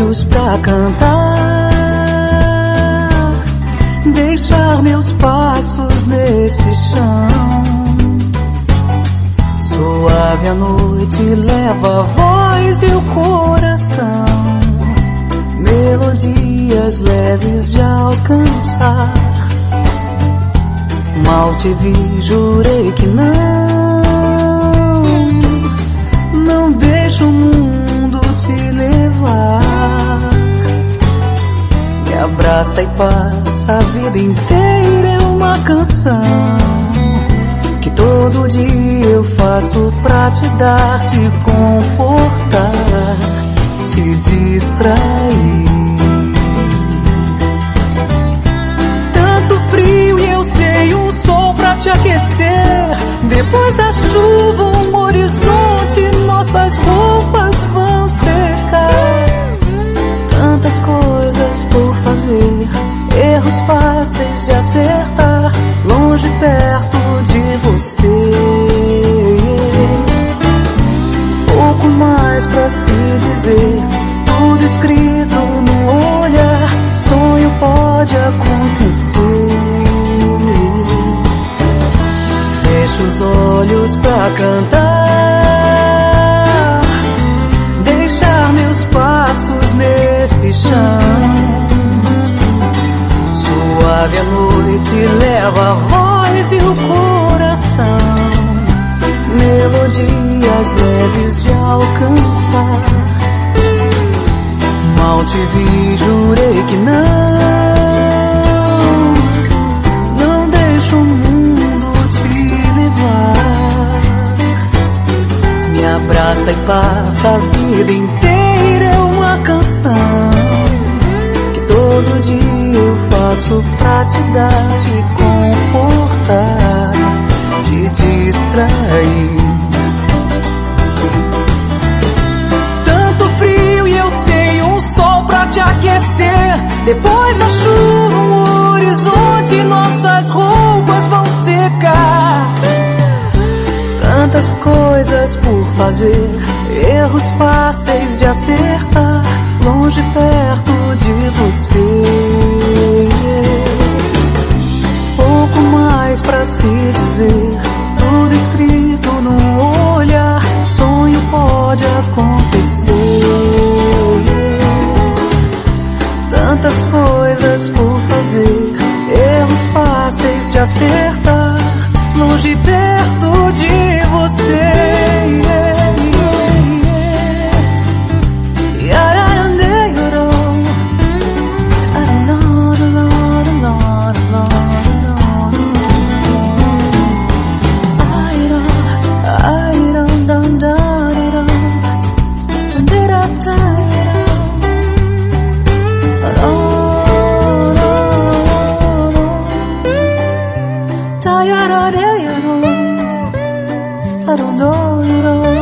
olhos pra cantar, deixar meus passos nesse chão. Suave a noite leva a voz e o coração, melodias leves de alcançar. Mal te vi, jurei que não deixa o mundo te levar. Me abraça e passa a vida inteira, é uma canção que todo dia eu faço pra te dar, te confortar, te distrair. Tanto frio e eu sei um sol pra te aquecer. Depois da chuva um horizonte, nossas roupas vão secar. Tantas coisas por fazer, erros fáceis de acertar, longe perto de você. Pouco mais pra se dizer, tudo escrito no olhar, sonho pode acontecer. Fecho os olhos pra cantar, deixar meus passos nesse chão. Suave a noite leva a voz e o coração, melodias leves de alcançar. Mal te vi, jurei que não deixo o mundo te levar. Me abraça e passa a vida inteira, é uma canção que todo dia eu faço pra te dar, te confortar, te distrair. Tanto frio e eu sei um sol pra te aquecer. Depois da chuva um horizonte, nossas roupas vão secar. Tantas coisas por fazer, erros fáceis de acertar, longe perto de você. Pouco mais pra se dizer, tudo escrito no olhar, sonho pode acontecer. Tantas coisas por fazer, erros fáceis de acertar, longe perto de você. I don't know.